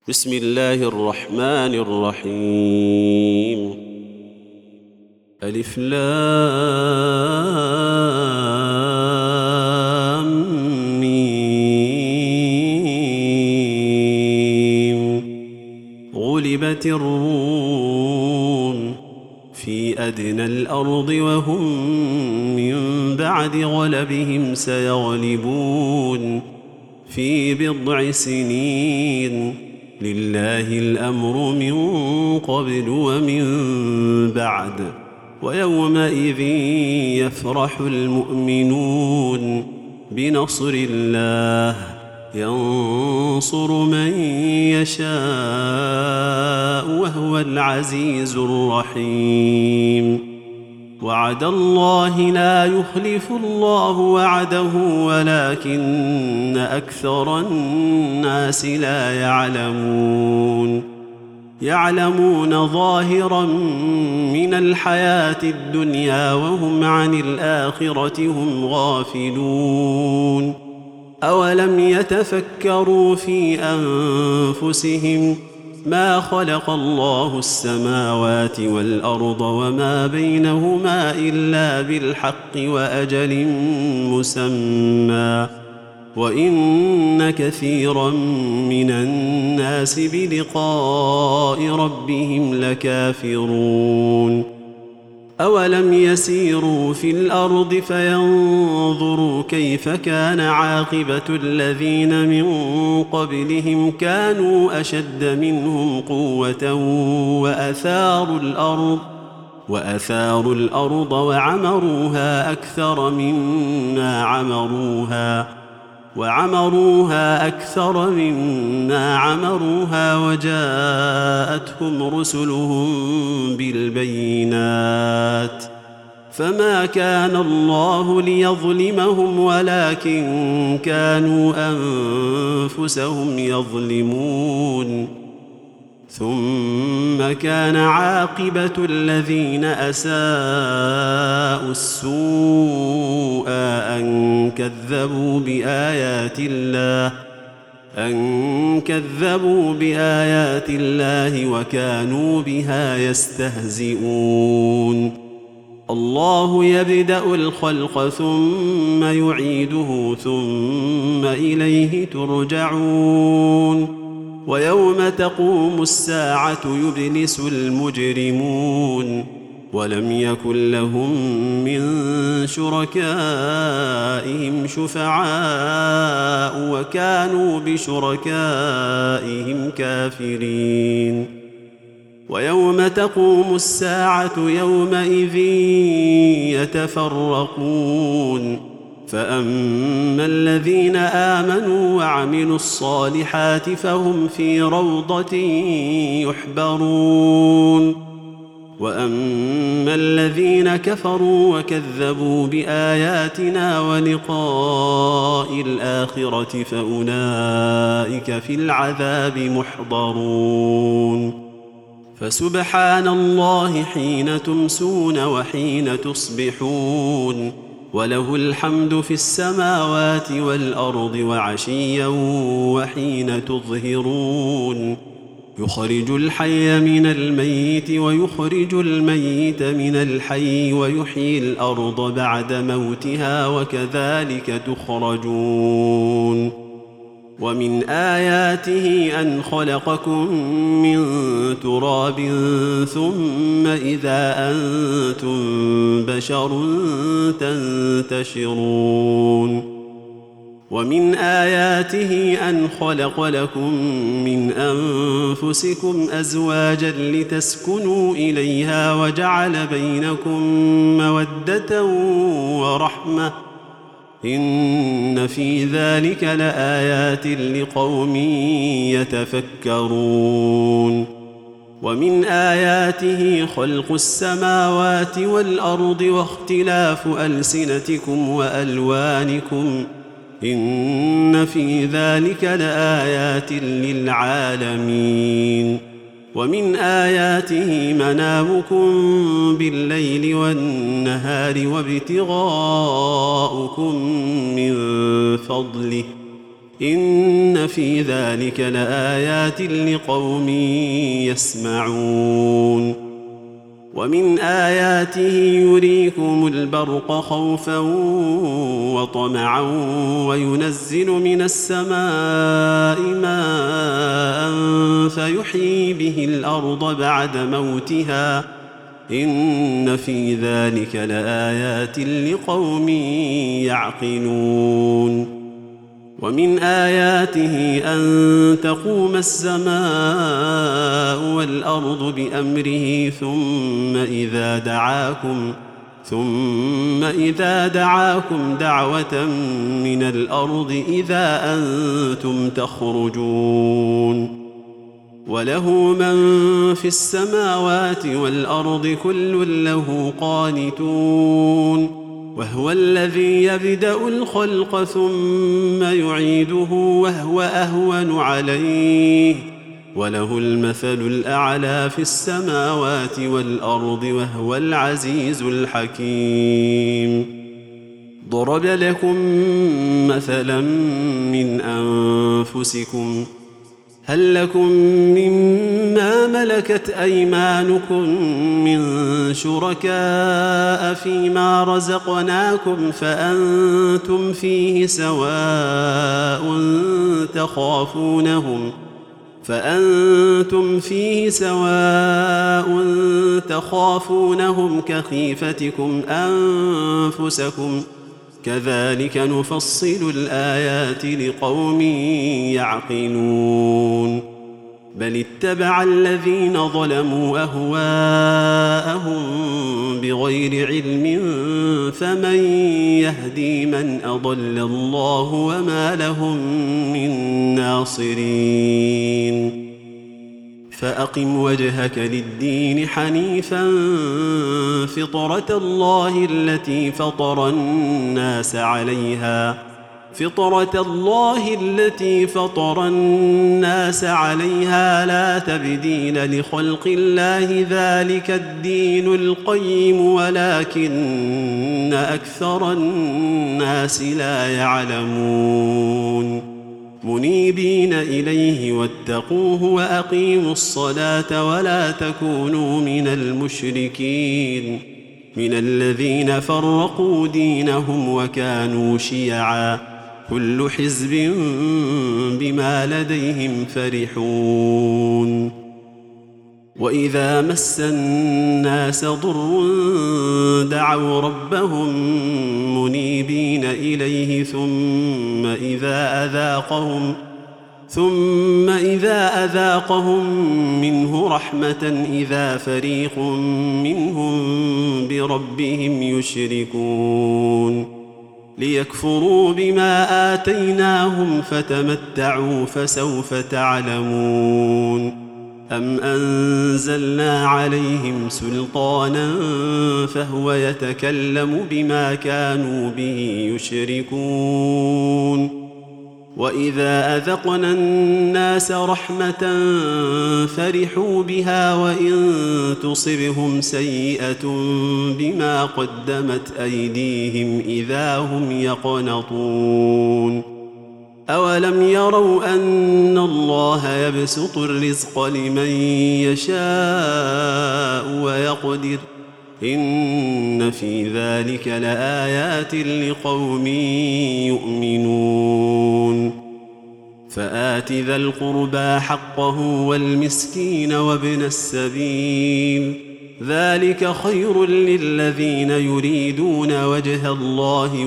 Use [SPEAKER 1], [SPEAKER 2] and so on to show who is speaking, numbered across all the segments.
[SPEAKER 1] بسم الله الرحمن الرحيم. ألف لام ميم. غلبت الروم في أدنى الأرض وهم من بعد غلبهم سيغلبون في بضع سنين. لله الأمر من قبل ومن بعد. ويومئذ يفرح المؤمنون بنصر الله ينصر من يشاء وهو العزيز الرحيم. وعد الله لا يخلف الله وعده ولكن أكثر الناس لا يعلمون ظاهرا من الحياة الدنيا وهم عن الآخرة هم غافلون. أولم يتفكروا في أنفسهم ما خلق الله السماوات والأرض وما بينهما إلا بالحق وأجل مسمى وإن كثيرا من الناس بلقاء ربهم لكافرون. أولم يسيروا في الأرض فينظروا كيف كان عاقبة الذين من قبلهم كانوا أشد منهم قوة وأثاروا الأرض وعمروها أكثر مما عمروها وجاءتهم رسلهم بالبينات فما كان الله ليظلمهم ولكن كانوا أنفسهم يظلمون. ثم كان عاقبة الذين أساءوا السوء أن كذبوا بآيات الله وكانوا بها يستهزئون. الله يبدأ الخلق ثم يعيده ثم إليه ترجعون. ويوم تقوم الساعة يبلس المجرمون ولم يكن لهم من شركائهم شفعاء وكانوا بشركائهم كافرين. ويوم تقوم الساعة يومئذ يتفرقون فأما الذين آمنوا وعملوا الصالحات فهم في روضة يحبرون. وأما الذين كفروا وكذبوا بآياتنا ولقاء الآخرة فأولئك في العذاب محضرون. فسبحان الله حين تمسون وحين تصبحون وله الحمد في السماوات والأرض وعشيا وحين تظهرون. يخرج الحي من الميت ويخرج الميت من الحي ويحيي الأرض بعد موتها وكذلك تخرجون. ومن آياته أن خلقكم من تراب ثم إذا أنتم بشر تنتشرون. ومن آياته أن خلق لكم من أنفسكم أزواجا لتسكنوا إليها وجعل بينكم مودة ورحمة إن في ذلك لآيات لقوم يتفكرون. ومن آياته خلق السماوات والأرض واختلاف ألسنتكم وألوانكم إن في ذلك لآيات للعالمين. ومن آياته منامكم بالليل والنهار وابتغاؤكم من فضله إن في ذلك لآيات لقوم يسمعون. ومن آياته يريكم البرق خوفا وطمعا وينزل من السماء ماء فيحيي به الأرض بعد موتها إن في ذلك لآيات لقوم يعقلون. ومن آياته أن تقوم السماء والأرض بأمره ثم إذا دعاكم دعوة من الأرض إذا أنتم تخرجون. وله من في السماوات والأرض كل له قانتون. وهو الذي يبدأ الخلق ثم يعيده وهو أهون عليه وله المثل الأعلى في السماوات والأرض وهو العزيز الحكيم. ضرب لكم مثلا من أنفسكم هل لكم مما ملكت أيمانكم من شركاء فيما رزقناكم فأنتم فيه سواء تخافونهم كخيفتكم أنفسكم كذلك نفصل الآيات لقوم يعقلون. بل اتبع الذين ظلموا أهواءهم بغير علم فمن يهدي من أضل الله وما لهم من ناصرين. فأقم وجهك للدين حنيفا فطرة الله التي فطر الناس عليها لا تبديل لخلق الله ذلك الدين القيم ولكن أكثر الناس لا يعلمون. منيبين إليه واتقوه وأقيموا الصلاة ولا تكونوا من المشركين من الذين فرقوا دينهم وكانوا شيعا كل حزب بما لديهم فرحون. وإذا مس الناس ضر دعوا ربهم منيبين إليه ثم إذا أذاقهم منه رحمة إذا فريق منهم بربهم يشركون. ليكفروا بما آتيناهم فتمتعوا فسوف تعلمون. أم أنزلنا عليهم سلطانا فهو يتكلم بما كانوا به يشركون. وإذا أذقنا الناس رحمة فرحوا بها وإن تصبهم سيئة بما قدمت أيديهم إذا هم يقنطون. أولم يروا أن الله يبسط الرزق لمن يشاء ويقدر إن في ذلك لآيات لقوم يؤمنون. فآت ذا القربى حقه والمسكين وابن السبيل ذلك خير للذين يريدون وجه الله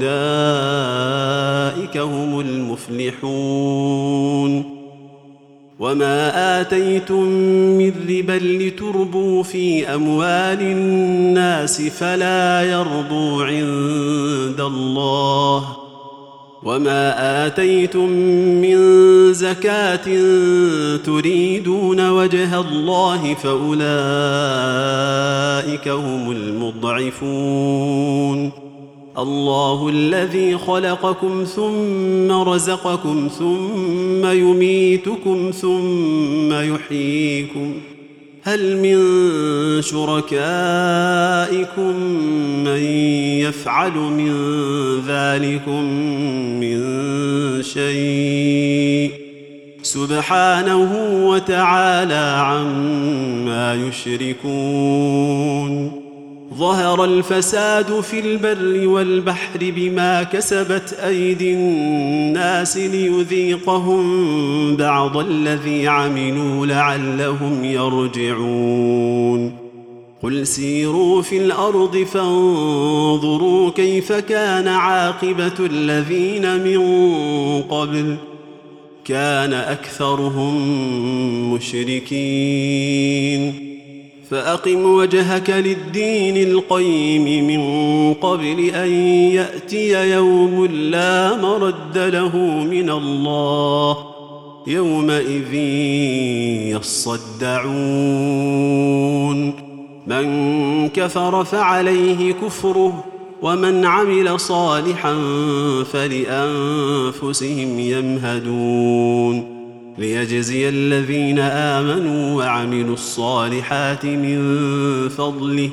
[SPEAKER 1] وأولئك هم المفلحون. وما آتيتم من ربا لتربوا في أموال الناس فلا يربو عند الله وما آتيتم من زكاة تريدون وجه الله فأولئك هم المضعفون. الله الذي خلقكم ثم رزقكم ثم يميتكم ثم يحييكم هل من شركائكم من يفعل من ذلكم من شيء سبحانه وتعالى عما يشركون ظهر الفساد في البر والبحر بما كسبت أيدي الناس ليذيقهم بعض الذي عملوا لعلهم يرجعون قل سيروا في الأرض فانظروا كيف كان عاقبة الذين من قبل كان أكثرهم مشركين فأقم وجهك للدين القيم من قبل أن يأتي يوم لا مرد له من الله يومئذ يصدعون من كفر فعليه كفره ومن عمل صالحا فلأنفسهم يمهدون ليجزي الذين آمنوا وعملوا الصالحات من فضله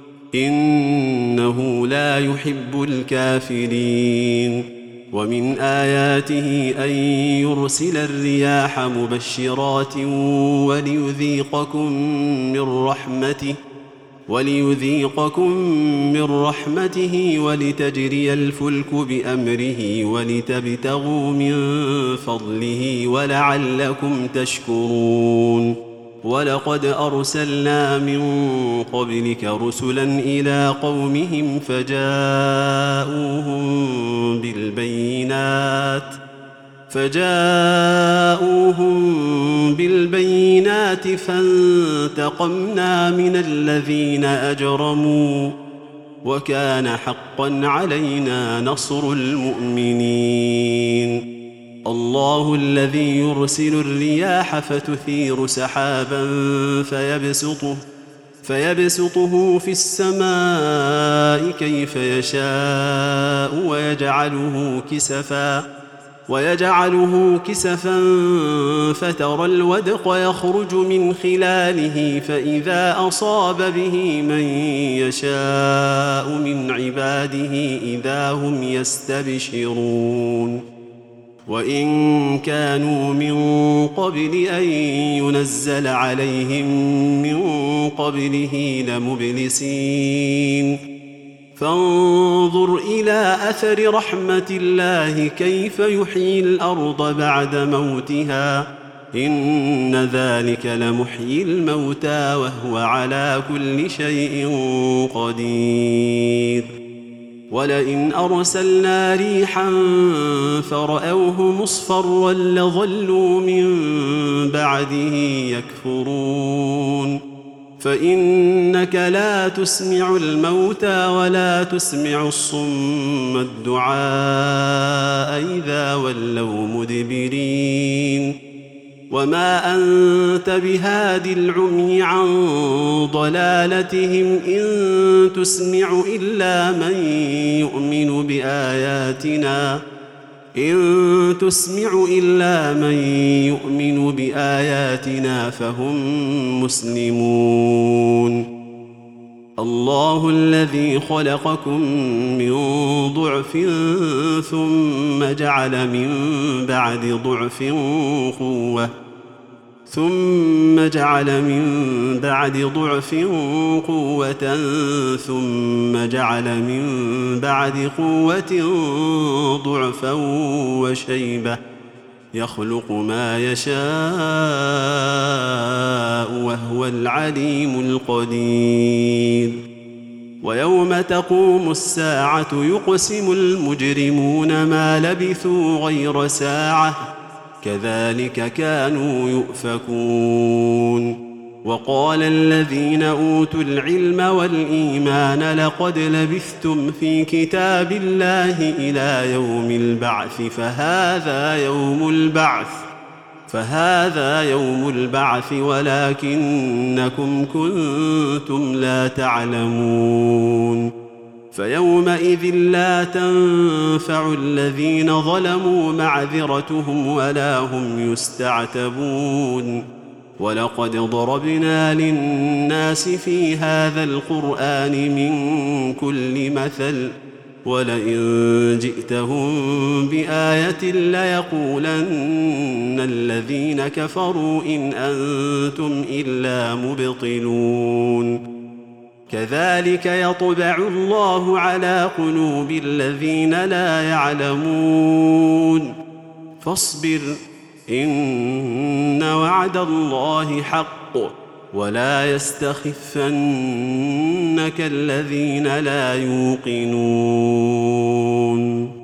[SPEAKER 1] إنه لا يحب الكافرين ومن آياته أن يرسل الرياح مبشرات وليذيقكم من رحمته ولتجري الفلك بأمره ولتبتغوا من فضله ولعلكم تشكرون ولقد أرسلنا من قبلك رسلا إلى قومهم فجاءوهم بالبينات فانتقمنا من الذين أجرموا وكان حقا علينا نصر المؤمنين الله الذي يرسل الرياح فتثير سحابا فيبسطه في السماء كيف يشاء ويجعله كسفا فترى الودق يخرج من خلاله فإذا أصاب به من يشاء من عباده إذا هم يستبشرون وإن كانوا من قبل أن ينزل عليهم من قبله لمبلسين فانظر إلى أثر رحمة الله كيف يحيي الأرض بعد موتها إن ذلك لمحيي الموتى وهو على كل شيء قدير ولئن أرسلنا ريحا فرأوه مصفرا لظلوا من بعده يكفرون فإنك لا تسمع الموتى ولا تسمع الصم الدعاء إذا ولوا مدبرين وما أنت بهاد العمي عن ضلالتهم إن تسمع إلا من يؤمن بآياتنا فهم مسلمون الله الذي خلقكم من ضعف ثم جعل من بعد ضعف قوة ثم جعل من بعد قوة ضعفا وشيبة يخلق ما يشاء وهو العليم القدير ويوم تقوم الساعة يقسم المجرمون ما لبثوا غير ساعة كذلك كانوا يؤفكون وقال الذين أوتوا العلم والإيمان لقد لبثتم في كتاب الله إلى يوم البعث فهذا يوم البعث ولكنكم كنتم لا تعلمون فيومئذ لا تنفع الذين ظلموا معذرتهم ولا هم يستعتبون ولقد ضربنا للناس في هذا القرآن من كل مثل ولئن جئتهم بآية ليقولن الذين كفروا إن أنتم إلا مبطلون كذلك يطبع الله على قلوب الذين لا يعلمون فاصبر إن وعد الله حق ولا يستخفنك الذين لا يوقنون